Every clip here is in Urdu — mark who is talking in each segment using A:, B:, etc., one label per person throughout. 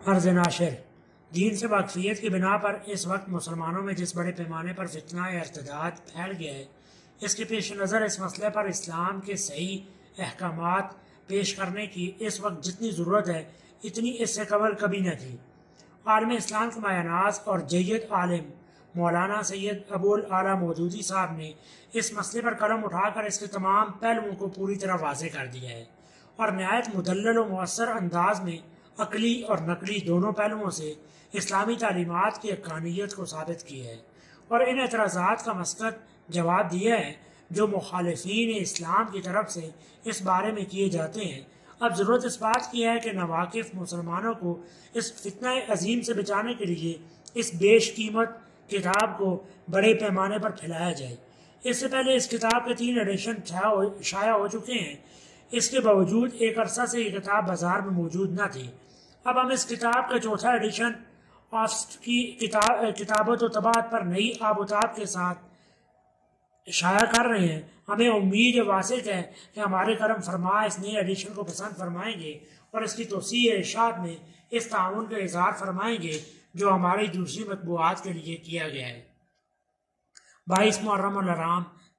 A: عرض ناشر دین سے واقفیت کی بنا پر اس وقت مسلمانوں میں جس بڑے پیمانے پر فتنہ ارتداد پھیل گیا ہے، اس کے پیش نظر اس مسئلے پر اسلام کے صحیح احکامات پیش کرنے کی اس وقت جتنی ضرورت ہے اتنی اس سے قبل کبھی نہ تھی۔ عالم اسلام کے مایہ ناز اور جید عالم مولانا سید ابو الاعلیٰ مودودی صاحب نے اس مسئلے پر قلم اٹھا کر اس کے تمام پہلوؤں کو پوری طرح واضح کر دیا ہے اور نہایت مدلل و مؤثر انداز میں عقلی اور نقلی دونوں پہلوؤں سے اسلامی تعلیمات کی حقانیت کو ثابت کیا ہے اور ان اعتراضات کا مسقط جواب دیا ہے جو مخالفین اسلام کی طرف سے اس بارے میں کیے جاتے ہیں۔ اب ضرورت اس بات کی ہے کہ ناواقف مسلمانوں کو اس فتنہ عظیم سے بچانے کے لیے اس بیش قیمت کتاب کو بڑے پیمانے پر پھیلایا جائے۔ اس سے پہلے اس کتاب کے 3 ایڈیشن شائع ہو چکے ہیں، اس کے باوجود ایک عرصہ سے یہ کتاب بازار میں موجود نہ تھی۔ اب ہم اس کتاب کا 4تھا ایڈیشن کی کتابت و طباعت پر نئی آب و تاب کے ساتھ شائع کر رہے ہیں۔ ہمیں امید واثق ہے کہ ہمارے کرم فرما اس نئے ایڈیشن کو پسند فرمائیں گے اور اس کی توسیع ارشاد میں اس تعاون کا اظہار فرمائیں گے جو ہماری دوسری مطبوعات کے لیے کیا گیا ہے۔ 22 محرم الحرام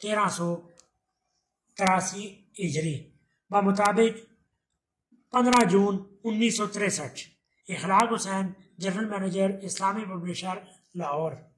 A: 1383 ہجری بمطابق 15 June 1963۔ Akhlaq Hussain, general manager, اسلامی پبلشر، لاہور۔